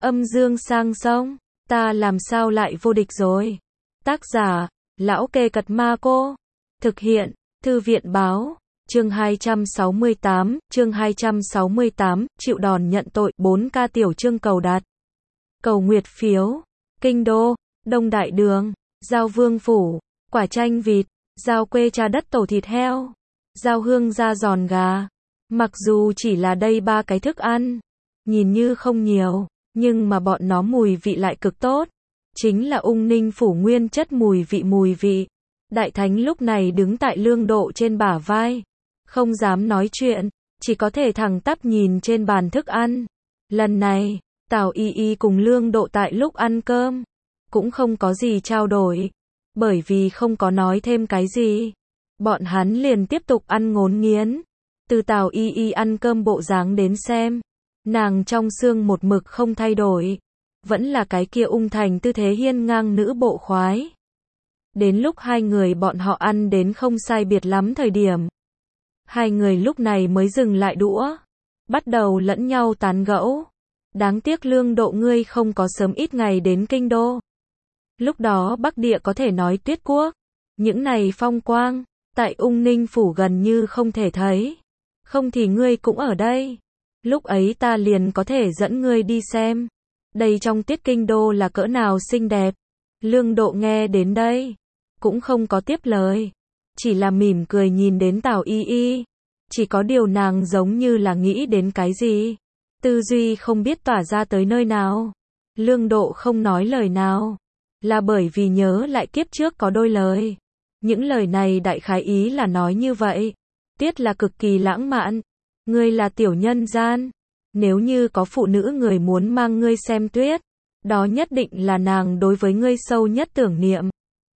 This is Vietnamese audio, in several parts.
Âm dương sang sông, ta làm sao lại vô địch rồi. Tác giả, Lão Kê Cật Ma Cô. Thực hiện, Thư viện Báo. Chương 268, chịu đòn nhận tội, 4K tiểu chương cầu đặt. Cầu nguyệt phiếu, Kinh Đô, Đông Đại Đường, Giao Vương Phủ, quả chanh vịt, giao quê trà đất tổ thịt heo, giao hương da giòn gà. Mặc dù chỉ là đây 3 cái thức ăn, nhìn như không nhiều, nhưng mà bọn nó mùi vị lại cực tốt. Chính là Ung Ninh Phủ nguyên chất mùi vị. Đại Thánh lúc này đứng tại Lương Độ trên bả vai, không dám nói chuyện, chỉ có thể thẳng tắp nhìn trên bàn thức ăn. Lần này, Tào Y Y cùng Lương Độ tại lúc ăn cơm, cũng không có gì trao đổi, bởi vì không có nói thêm cái gì. Bọn hắn liền tiếp tục ăn ngốn nghiến. Từ Tào Y Y ăn cơm bộ dáng đến xem, nàng trong xương một mực không thay đổi, vẫn là cái kia ung thành tư thế hiên ngang nữ bộ khoái. Đến lúc hai người bọn họ ăn đến không sai biệt lắm thời điểm, hai người lúc này mới dừng lại đũa, bắt đầu lẫn nhau tán gẫu. Đáng tiếc Lương Độ ngươi không có sớm ít ngày đến Kinh Đô. Lúc đó Bắc Địa có thể nói tuyết quốc, những này phong quang, tại Ung Ninh Phủ gần như không thể thấy. Không thì ngươi cũng ở đây, lúc ấy ta liền có thể dẫn ngươi đi xem. Đây trong tuyết Kinh Đô là cỡ nào xinh đẹp. Lương Độ nghe đến đây, cũng không có tiếp lời, chỉ là mỉm cười nhìn đến Tào Y Y. Chỉ có điều nàng giống như là nghĩ đến cái gì, tư duy không biết tỏa ra tới nơi nào. Lương Độ không nói lời nào, là bởi vì nhớ lại kiếp trước có đôi lời. Những lời này đại khái ý là nói như vậy. Tuyết là cực kỳ lãng mạn, ngươi là tiểu nhân gian, nếu như có phụ nữ người muốn mang ngươi xem tuyết, đó nhất định là nàng đối với ngươi sâu nhất tưởng niệm.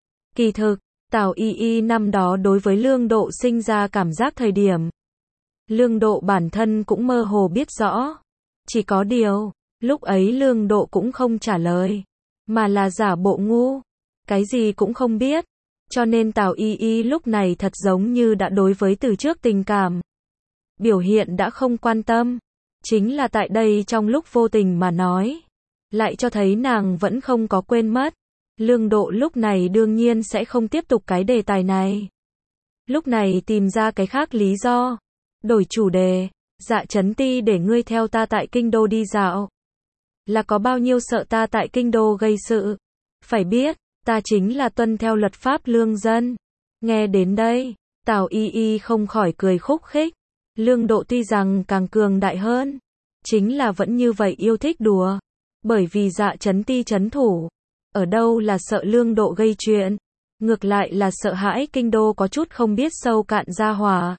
Kỳ thực, Tào Y Y năm đó đối với Lương Độ sinh ra cảm giác thời điểm, Lương Độ bản thân cũng mơ hồ biết rõ. Chỉ có điều, lúc ấy Lương Độ cũng không trả lời, mà là giả bộ ngu, cái gì cũng không biết. Cho nên Tào Y Y lúc này thật giống như đã đối với từ trước tình cảm biểu hiện đã không quan tâm. Chính là tại đây trong lúc vô tình mà nói, lại cho thấy nàng vẫn không có quên mất. Lương Độ lúc này đương nhiên sẽ không tiếp tục cái đề tài này. Lúc này tìm ra cái khác lý do, đổi chủ đề. Dạ Chấn Ti để ngươi theo ta tại Kinh Đô đi dạo, là có bao nhiêu sợ ta tại Kinh Đô gây sự. Phải biết, ta chính là tuân theo luật pháp lương dân. Nghe đến đây, Tào Y Y không khỏi cười khúc khích. Lương Độ tuy rằng càng cường đại hơn, chính là vẫn như vậy yêu thích đùa. Bởi vì Dạ Chấn Ti trấn thủ, ở đâu là sợ Lương Độ gây chuyện, ngược lại là sợ hãi Kinh Đô có chút không biết sâu cạn gia hỏa.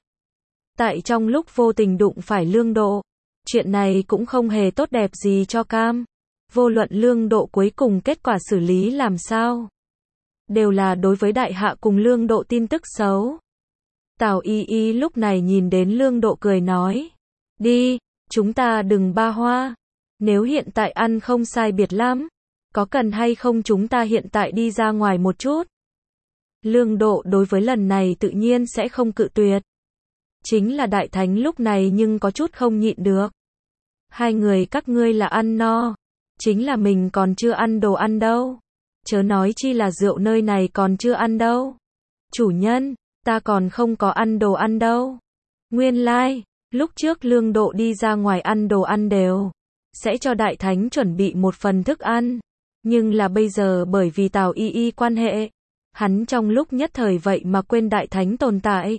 Tại trong lúc vô tình đụng phải Lương Độ, chuyện này cũng không hề tốt đẹp gì cho cam. Vô luận Lương Độ cuối cùng kết quả xử lý làm sao, đều là đối với đại hạ cùng Lương Độ tin tức xấu. Tào Y Y lúc này nhìn đến Lương Độ cười nói, đi, chúng ta đừng ba hoa. Nếu hiện tại ăn không sai biệt lắm, có cần hay không chúng ta hiện tại đi ra ngoài một chút? Lương Độ đối với lần này tự nhiên sẽ không cự tuyệt. Chính là Đại Thánh lúc này nhưng có chút không nhịn được. Hai người các ngươi là ăn no, chính là mình còn chưa ăn đồ ăn đâu. Chớ nói chi là rượu nơi này còn chưa ăn đâu. Chủ nhân, ta còn không có ăn đồ ăn đâu. Nguyên lai, lúc trước Lương Độ đi ra ngoài ăn đồ ăn đều sẽ cho Đại Thánh chuẩn bị một phần thức ăn. Nhưng là bây giờ bởi vì Tào Y Y quan hệ, hắn trong lúc nhất thời vậy mà quên Đại Thánh tồn tại.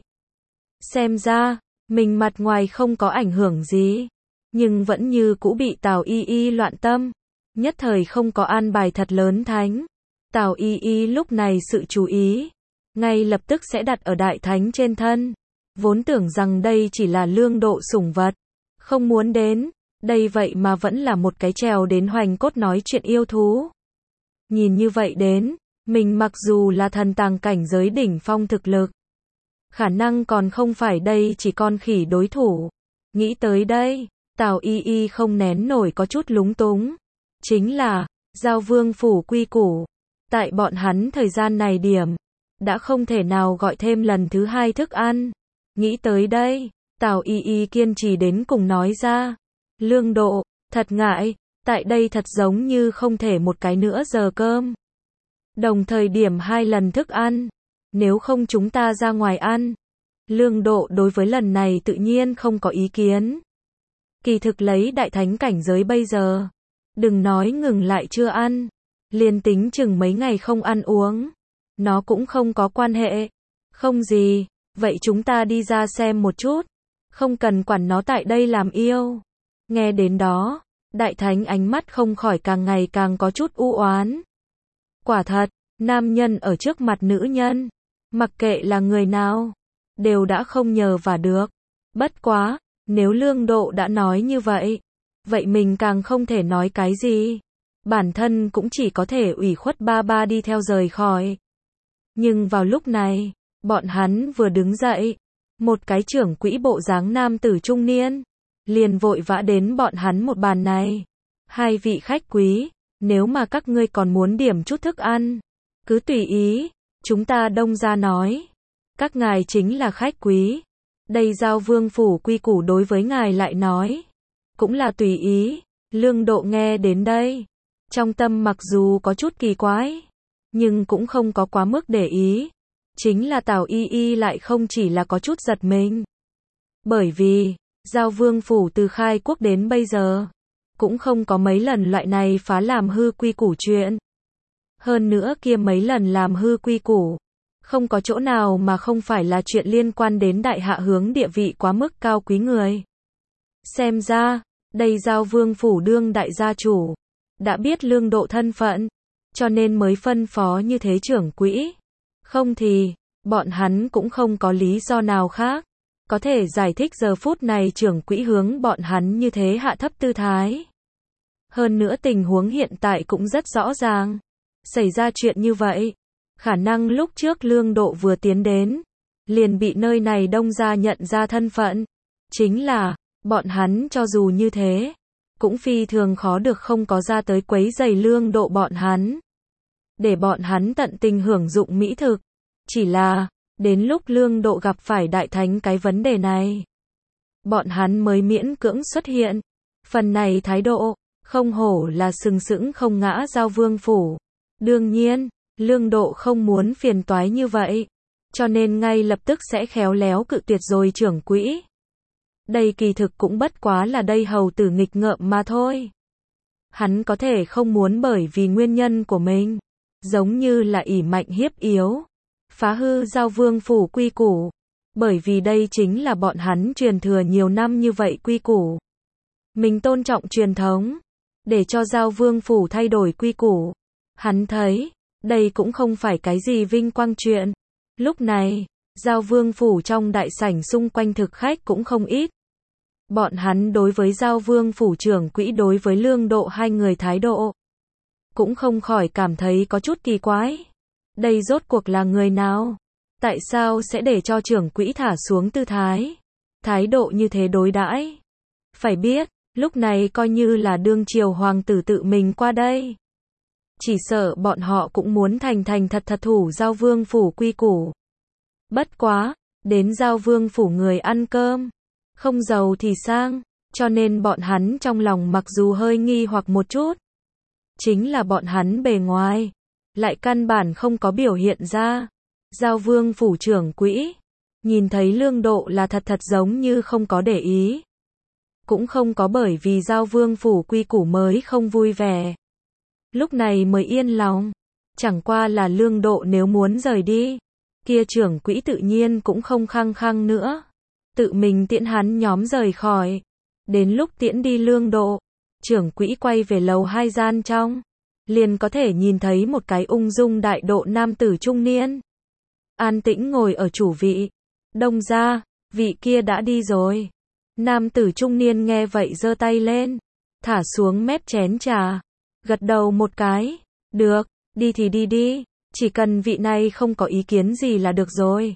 Xem ra, mình mặt ngoài không có ảnh hưởng gì, nhưng vẫn như cũ bị Tào Y Y loạn tâm. Nhất thời không có an bài thật lớn thánh. Tào Y Y lúc này sự chú ý ngay lập tức sẽ đặt ở Đại Thánh trên thân. Vốn tưởng rằng đây chỉ là Lương Độ sủng vật, không muốn đến, đây vậy mà vẫn là một cái trèo đến hoành cốt nói chuyện yêu thú. Nhìn như vậy đến, mình mặc dù là thần tàng cảnh giới đỉnh phong thực lực, khả năng còn không phải đây chỉ con khỉ đối thủ. Nghĩ tới đây, Tào Y Y không nén nổi có chút lúng túng. Chính là, Giao Vương Phủ quy củ, tại bọn hắn thời gian này điểm, đã không thể nào gọi thêm lần thứ hai thức ăn. Nghĩ tới đây, Tào Y Y kiên trì đến cùng nói ra, Lương Độ, thật ngại, Tại đây thật giống như không thể một cái nữa giờ cơm. Đồng thời điểm 2 lần thức ăn. Nếu không chúng ta ra ngoài ăn. Lương Độ đối với lần này tự nhiên không có ý kiến. Kỳ thực lấy đại thánh cảnh giới bây giờ. Đừng nói ngừng lại chưa ăn. Liền tính chừng mấy ngày không ăn uống. Nó cũng không có quan hệ. Không gì, vậy chúng ta đi ra xem một chút. Không cần quản nó tại đây làm yêu. Nghe đến đó, đại thánh ánh mắt không khỏi càng ngày càng có chút u oán. Quả thật, nam nhân ở trước mặt nữ nhân, mặc kệ là người nào, đều đã không nhờ vả được. Bất quá, nếu Lương Độ đã nói như vậy, vậy mình càng không thể nói cái gì. Bản thân cũng chỉ có thể ủy khuất ba ba đi theo rời khỏi. Nhưng vào lúc này, bọn hắn vừa đứng dậy, một cái trưởng quỹ bộ dáng nam tử trung niên, liền vội vã đến bọn hắn một bàn này. 2 vị khách quý, nếu mà các ngươi còn muốn điểm chút thức ăn, cứ tùy ý, chúng ta Đông gia nói. Các ngài chính là khách quý. Đây Giao Vương phủ quy củ đối với ngài lại nói. Cũng là tùy ý. Lương Độ nghe đến đây. Trong tâm mặc dù có chút kỳ quái, nhưng cũng không có quá mức để ý. Chính là Tào Y Y lại không chỉ là có chút giật mình. Bởi vì, Giao Vương phủ từ khai quốc đến bây giờ, cũng không có mấy lần loại này phá làm hư quy củ chuyện. Hơn nữa kia mấy lần làm hư quy củ, không có chỗ nào mà không phải là chuyện liên quan đến đại hạ hướng địa vị quá mức cao quý người. Xem ra, đây Giao Vương phủ đương đại gia chủ, đã biết Lương Độ thân phận, cho nên mới phân phó như thế trưởng quỹ. Không thì, bọn hắn cũng không có lý do nào khác có thể giải thích giờ phút này trưởng quỹ hướng bọn hắn như thế hạ thấp tư thái. Hơn nữa tình huống hiện tại cũng rất rõ ràng. Xảy ra chuyện như vậy, khả năng lúc trước Lương Độ vừa tiến đến, liền bị nơi này Đông gia nhận ra thân phận. Chính là, bọn hắn cho dù như thế, cũng phi thường khó được không có ra tới quấy rầy Lương Độ bọn hắn. Để bọn hắn tận tình hưởng dụng mỹ thực. Chỉ là, đến lúc Lương Độ gặp phải đại thánh cái vấn đề này, bọn hắn mới miễn cưỡng xuất hiện. Phần này thái độ, không hổ là sừng sững không ngã Giao Vương phủ. Đương nhiên, Lương Độ không muốn phiền toái như vậy, cho nên ngay lập tức sẽ khéo léo cự tuyệt rồi trưởng quỹ. Đây kỳ thực cũng bất quá là đây hầu tử nghịch ngợm mà thôi. Hắn có thể không muốn bởi vì nguyên nhân của mình, giống như là ỷ mạnh hiếp yếu, phá hư Giao Vương phủ quy củ, bởi vì đây chính là bọn hắn truyền thừa nhiều năm như vậy quy củ. Mình tôn trọng truyền thống, để cho Giao Vương phủ thay đổi quy củ. Hắn thấy, đây cũng không phải cái gì vinh quang chuyện. Lúc này, Giao Vương phủ trong đại sảnh xung quanh thực khách cũng không ít. Bọn hắn đối với Giao Vương phủ trưởng quỹ đối với Lương Độ 2 người thái độ, cũng không khỏi cảm thấy có chút kỳ quái. Đây rốt cuộc là người nào? Tại sao sẽ để cho trưởng quỹ thả xuống tư thái? Thái độ như thế đối đãi. Phải biết, lúc này coi như là đương triều hoàng tử tự mình qua đây. Chỉ sợ bọn họ cũng muốn thành thật thủ Giao Vương phủ quy củ. Bất quá, đến Giao Vương phủ người ăn cơm, không giàu thì sang, cho nên bọn hắn trong lòng mặc dù hơi nghi hoặc một chút. Chính là bọn hắn bề ngoài, lại căn bản không có biểu hiện ra. Giao Vương phủ trưởng quỹ, nhìn thấy Lương Độ là thật giống như không có để ý. Cũng không có bởi vì Giao Vương phủ quy củ mới không vui vẻ. Lúc này mới yên lòng. Chẳng qua là Lương Độ nếu muốn rời đi, kia trưởng quỹ tự nhiên cũng không khăng khăng nữa. Tự mình tiễn hắn nhóm rời khỏi. Đến lúc tiễn đi Lương Độ, trưởng quỹ quay về lầu 2 gian trong, liền có thể nhìn thấy một cái ung dung đại độ nam tử trung niên. An tĩnh ngồi ở chủ vị. Đông gia, vị kia đã đi rồi. Nam tử trung niên nghe vậy giơ tay lên, thả xuống mép chén trà, gật đầu một cái. Được, đi thì đi đi, chỉ cần vị này không có ý kiến gì là được rồi.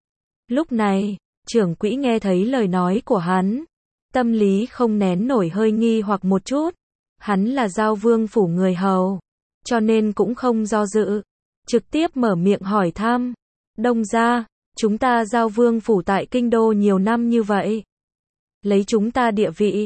Lúc này, trưởng quỹ nghe thấy lời nói của hắn, tâm lý không nén nổi hơi nghi hoặc một chút. Hắn là Giao Vương phủ người hầu, cho nên cũng không do dự, trực tiếp mở miệng hỏi thăm. Đông gia, chúng ta Giao Vương phủ tại kinh đô nhiều năm như vậy, lấy chúng ta địa vị,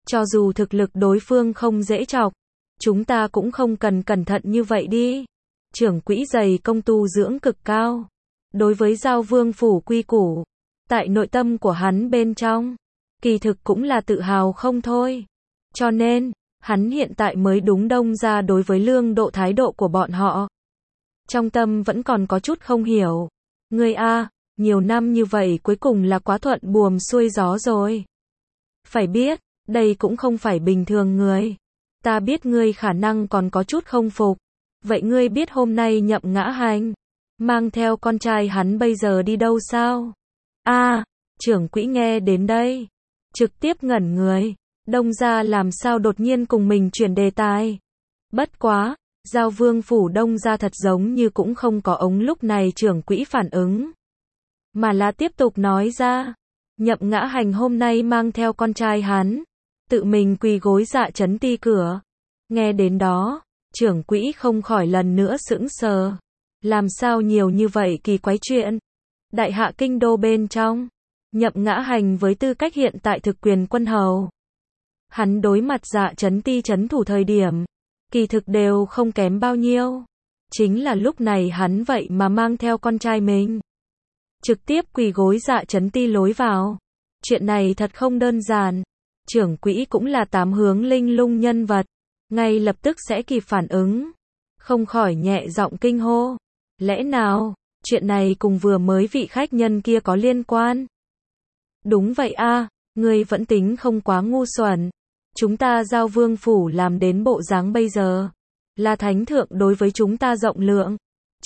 Cho dù thực lực đối phương không dễ chọc, chúng ta cũng không cần cẩn thận như vậy đi. Trưởng quỹ dày công tu dưỡng cực cao. Đối với Giao Vương phủ quy củ, tại nội tâm của hắn bên trong, kỳ thực cũng là tự hào không thôi. Cho nên, hắn hiện tại mới đúng Đông gia đối với Lương Độ thái độ của bọn họ. Trong tâm vẫn còn có chút không hiểu. Ngươi a, nhiều năm như vậy cuối cùng là quá thuận buồm xuôi gió rồi. Phải biết, đây cũng không phải bình thường người. Ta biết ngươi khả năng còn có chút không phục. Vậy ngươi biết hôm nay Nhậm Ngã Hành mang theo con trai hắn bây giờ đi đâu sao? Trưởng quỹ nghe đến đây, trực tiếp ngẩn người. Đông gia làm sao đột nhiên cùng mình chuyển đề tài. Bất quá, Giao Vương phủ Đông gia thật giống như cũng không có ống lúc này trưởng quỹ phản ứng. Mà là tiếp tục nói ra, Nhậm Ngã Hành hôm nay mang theo con trai hắn, tự mình quỳ gối Dạ Trấn Ti cửa. Nghe đến đó, trưởng quỹ không khỏi lần nữa sững sờ. Làm sao nhiều như vậy kỳ quái chuyện? Đại hạ kinh đô bên trong, Nhậm Ngã Hành với tư cách hiện tại thực quyền quân hầu. Hắn đối mặt Dạ Trấn Ti trấn thủ thời điểm, kỳ thực đều không kém bao nhiêu. Chính là lúc này hắn vậy mà mang theo con trai mình, trực tiếp quỳ gối Dạ Trấn Ti lối vào. Chuyện này thật không đơn giản. Trưởng quỹ cũng là tám hướng linh lung nhân vật, ngay lập tức sẽ kịp phản ứng. Không khỏi nhẹ giọng kinh hô. Lẽ nào, chuyện này cùng vừa mới vị khách nhân kia có liên quan? Đúng vậy a, ngươi vẫn tính không quá ngu xuẩn. Chúng ta Giao Vương phủ làm đến bộ dáng bây giờ, là thánh thượng đối với chúng ta rộng lượng.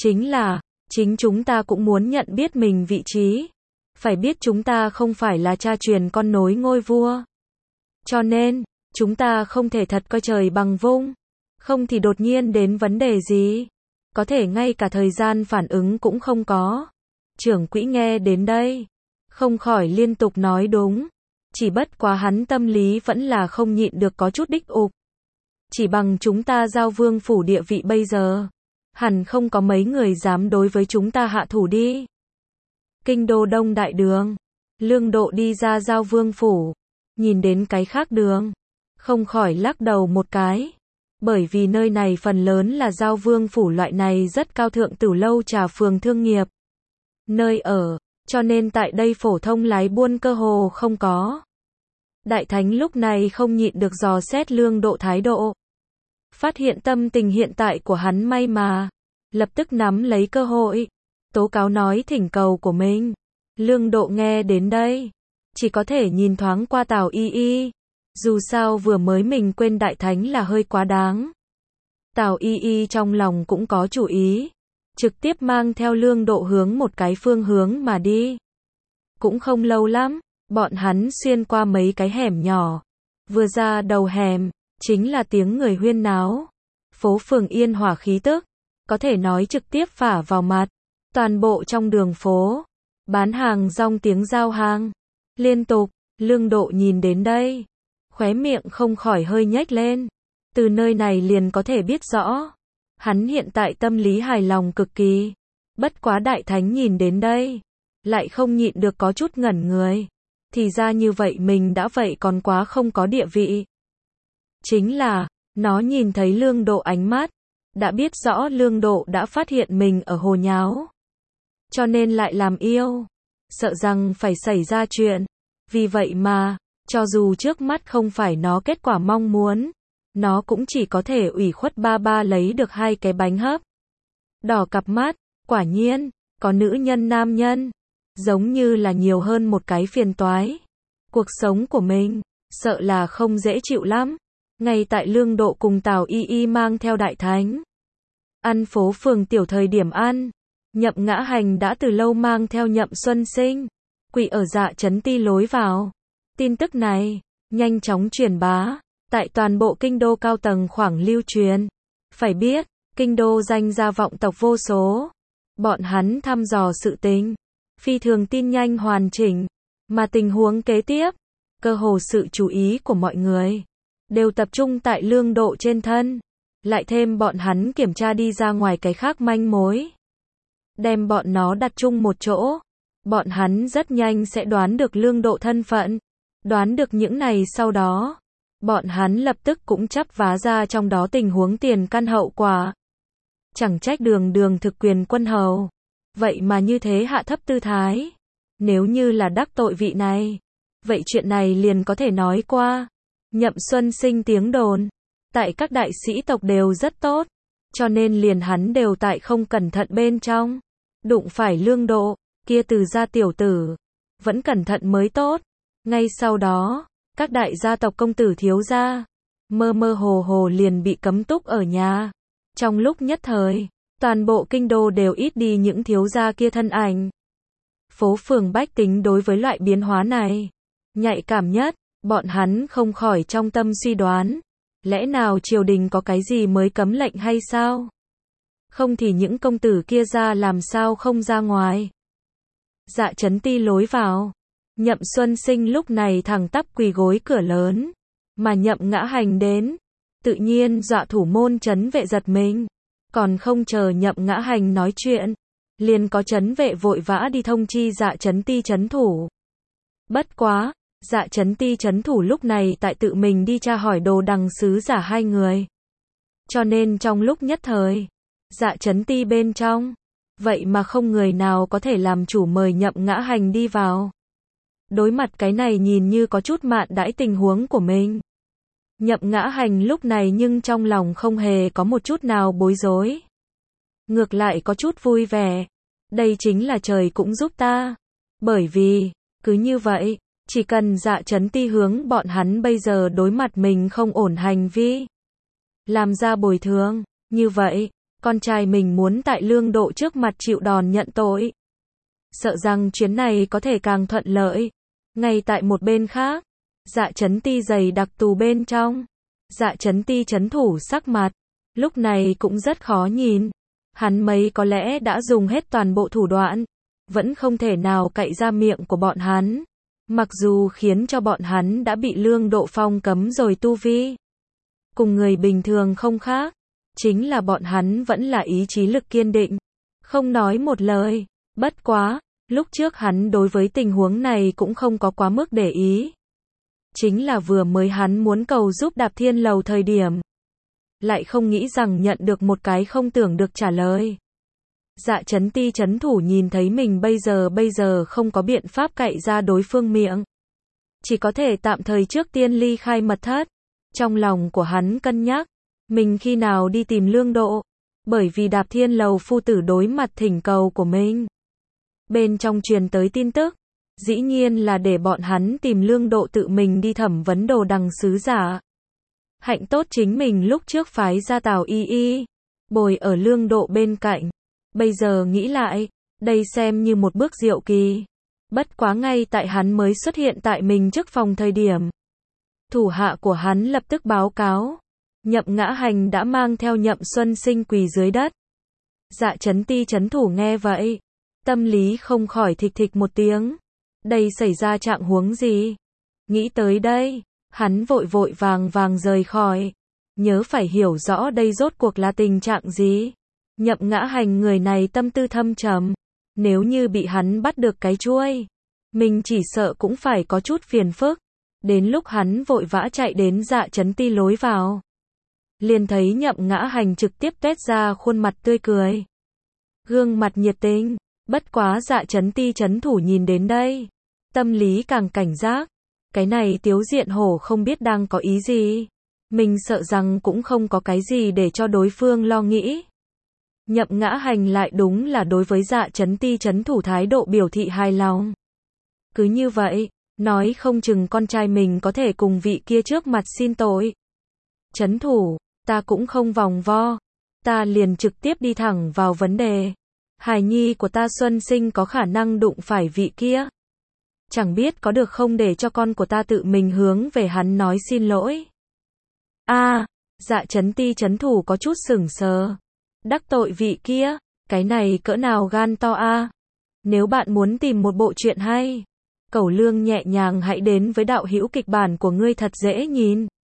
Chính chúng ta cũng muốn nhận biết mình vị trí. Phải biết chúng ta không phải là cha truyền con nối ngôi vua. Cho nên, chúng ta không thể thật coi trời bằng vung. Không thì đột nhiên đến vấn đề gì, có thể ngay cả thời gian phản ứng cũng không có. Trưởng quỹ nghe đến đây, không khỏi liên tục nói đúng. Chỉ bất quá hắn tâm lý vẫn là không nhịn được có chút đích ục. Chỉ bằng chúng ta Giao Vương phủ địa vị bây giờ, hẳn không có mấy người dám đối với chúng ta hạ thủ đi. Kinh đô Đông Đại Đường, Lương Độ đi ra Giao Vương phủ, nhìn đến cái khác đường, không khỏi lắc đầu một cái. Bởi vì nơi này phần lớn là Giao Vương phủ loại này rất cao thượng tử lâu trà phường thương nghiệp nơi ở, cho nên tại đây phổ thông lái buôn cơ hồ không có. Đại thánh lúc này không nhịn được dò xét Lương Độ thái độ. Phát hiện tâm tình hiện tại của hắn may mà, lập tức nắm lấy cơ hội, tố cáo nói thỉnh cầu của mình. Lương Độ nghe đến đây, chỉ có thể nhìn thoáng qua Tào Y Y. Dù sao vừa mới mình quên đại thánh là hơi quá đáng. Tào Y Y trong lòng cũng có chủ ý, trực tiếp mang theo Lương Độ hướng một cái phương hướng mà đi. Cũng không lâu lắm, bọn hắn xuyên qua mấy cái hẻm nhỏ. Vừa ra đầu hẻm, chính là tiếng người huyên náo. Phố phường yên hòa khí tức, có thể nói trực tiếp phả vào mặt. Toàn bộ trong đường phố, bán hàng rong tiếng giao hàng liên tục. Lương Độ nhìn đến đây, khóe miệng không khỏi hơi nhếch lên. Từ nơi này liền có thể biết rõ, hắn hiện tại tâm lý hài lòng cực kỳ. Bất quá đại thánh nhìn đến đây, lại không nhịn được có chút ngẩn người. Thì ra như vậy mình đã vậy còn quá không có địa vị. Chính là, nó nhìn thấy Lương Độ ánh mắt, đã biết rõ Lương Độ đã phát hiện mình ở hồ nháo. Cho nên lại làm yêu, sợ rằng phải xảy ra chuyện. Vì vậy mà, cho dù trước mắt không phải nó kết quả mong muốn, nó cũng chỉ có thể ủy khuất ba lấy được 2 cái bánh hấp. Đỏ cặp mắt, quả nhiên, có nữ nhân nam nhân, giống như là nhiều hơn một cái phiền toái. Cuộc sống của mình, sợ là không dễ chịu lắm. Ngay tại Lương Độ cùng Tào Y Y mang theo đại thánh ăn phố phường tiểu thời điểm ăn, Nhậm Ngã Hành đã từ lâu mang theo Nhậm Xuân Sinh quỳ ở Dạ Trấn Ti lối vào. Tin tức này nhanh chóng truyền bá tại toàn bộ kinh đô cao tầng khoảng lưu truyền. Phải biết, kinh đô danh gia vọng tộc vô số, bọn hắn thăm dò sự tình phi thường tin nhanh hoàn chỉnh, mà tình huống kế tiếp, cơ hồ sự chú ý của mọi người đều tập trung tại Lương Độ trên thân. Lại thêm bọn hắn kiểm tra đi ra ngoài cái khác manh mối, đem bọn nó đặt chung một chỗ, bọn hắn rất nhanh sẽ đoán được Lương Độ thân phận. Đoán được những này sau đó, Bọn hắn lập tức cũng chắp vá ra trong đó tình huống tiền căn hậu quả. Chẳng trách Đường Đường thực quyền quân hầu. Vậy mà như thế hạ thấp tư thái. Nếu như là đắc tội vị này, vậy chuyện này liền có thể nói qua. Nhậm Xuân Sinh tiếng đồn, tại các đại sĩ tộc đều rất tốt, cho nên liền hắn đều tại không cẩn thận bên trong. Đụng phải Lương Độ, kia Từ gia tiểu tử, vẫn cẩn thận mới tốt. Ngay sau đó, các đại gia tộc công tử thiếu gia, mơ mơ hồ hồ liền bị cấm túc ở nhà. Trong lúc nhất thời, toàn bộ kinh đô đều ít đi những thiếu gia kia thân ảnh. Phố phường bách tính đối với loại biến hóa này, nhạy cảm nhất, bọn hắn không khỏi trong tâm suy đoán. Lẽ nào triều đình có cái gì mới cấm lệnh hay sao? Không thì những công tử kia ra làm sao không ra ngoài? Dạ Chấn Ti lối vào. Nhậm Xuân Sinh lúc này thẳng tắp quỳ gối cửa lớn. Mà Nhậm Ngã Hành đến. Tự nhiên dọa thủ môn trấn vệ giật mình. Còn không chờ Nhậm Ngã Hành nói chuyện, liền có trấn vệ vội vã đi thông chi Dạ Chấn Ti trấn thủ. Bất quá, Dạ Chấn Ti trấn thủ lúc này tại tự mình đi tra hỏi Đồ Đằng sứ giả hai người. Cho nên trong lúc nhất thời, Dạ Chấn Ti bên trong, vậy mà không người nào có thể làm chủ mời Nhậm Ngã Hành đi vào. Đối mặt cái này nhìn như có chút mạn đãi tình huống của mình, Nhậm Ngã Hành lúc này nhưng trong lòng không hề có một chút nào bối rối. Ngược lại có chút vui vẻ. Đây chính là trời cũng giúp ta. Bởi vì, cứ như vậy, chỉ cần Dạ Chấn Ti hướng bọn hắn bây giờ đối mặt mình không ổn hành vi, làm ra bồi thường, như vậy, con trai mình muốn tại Lương Độ trước mặt chịu đòn nhận tội. Sợ rằng chuyến này có thể càng thuận lợi. Ngay tại một bên khác, Dạ Chấn Ti dày đặc tù bên trong, Dạ Chấn Ti trấn thủ sắc mặt, lúc này cũng rất khó nhìn. Hắn mấy có lẽ đã dùng hết toàn bộ thủ đoạn, vẫn không thể nào cậy ra miệng của bọn hắn. Mặc dù khiến cho bọn hắn đã bị Lương Độ phong cấm rồi tu vi. Cùng người bình thường không khác, chính là bọn hắn vẫn là ý chí lực kiên định, không nói một lời. Bất quá, lúc trước hắn đối với tình huống này cũng không có quá mức để ý. Chính là vừa mới hắn muốn cầu giúp Đạp Thiên Lầu thời điểm, lại không nghĩ rằng nhận được một cái không tưởng được trả lời. Dạ Chấn Ti trấn thủ nhìn thấy mình bây giờ không có biện pháp cậy ra đối phương miệng, chỉ có thể tạm thời trước tiên ly khai mật thất. Trong lòng của hắn cân nhắc, mình khi nào đi tìm Lương Độ, bởi vì Đạp Thiên Lầu phu tử đối mặt thỉnh cầu của mình. Bên trong truyền tới tin tức, dĩ nhiên là để bọn hắn tìm Lương Độ tự mình đi thẩm vấn Đồ Đằng sứ giả. Hạnh tốt chính mình lúc trước phái ra Tào Y Y, bồi ở Lương Độ bên cạnh. Bây giờ nghĩ lại, đây xem như một bước diệu kỳ. Bất quá ngay tại hắn mới xuất hiện tại mình trước phòng thời điểm, thủ hạ của hắn lập tức báo cáo, Nhậm Ngã Hành đã mang theo Nhậm Xuân Sinh quỳ dưới đất. Dạ Chấn Ti trấn thủ nghe vậy, tâm lý không khỏi thịch thịch một tiếng. Đây xảy ra trạng huống gì? Nghĩ tới đây, hắn vội vàng rời khỏi. Nhớ phải hiểu rõ đây rốt cuộc là tình trạng gì. Nhậm Ngã Hành người này tâm tư thâm trầm, nếu như bị hắn bắt được cái chuôi, mình chỉ sợ cũng phải có chút phiền phức. Đến lúc hắn vội vã chạy đến Dạ Chấn Ti lối vào, liền thấy Nhậm Ngã Hành trực tiếp tuét ra khuôn mặt tươi cười, gương mặt nhiệt tình. Bất quá Dạ Chấn Ti trấn thủ nhìn đến đây, tâm lý càng cảnh giác. Cái này Tiếu Diện Hổ không biết đang có ý gì. Mình sợ rằng cũng không có cái gì để cho đối phương lo nghĩ. Nhậm Ngã Hành lại đúng là đối với Dạ Chấn Ti trấn thủ thái độ biểu thị hài lòng. Cứ như vậy, nói không chừng con trai mình có thể cùng vị kia trước mặt xin tội. Trấn thủ, ta cũng không vòng vo, ta liền trực tiếp đi thẳng vào vấn đề. Hài nhi của ta Xuân Sinh có khả năng đụng phải vị kia. Chẳng biết có được không để cho con của ta tự mình hướng về hắn nói xin lỗi. Dạ Chấn Ti trấn thủ có chút sửng sờ. Đắc tội vị kia, cái này cỡ nào gan to a? Nếu bạn muốn tìm một bộ truyện hay, Cẩu Lương nhẹ nhàng hãy đến với đạo hữu kịch bản của ngươi thật dễ nhìn.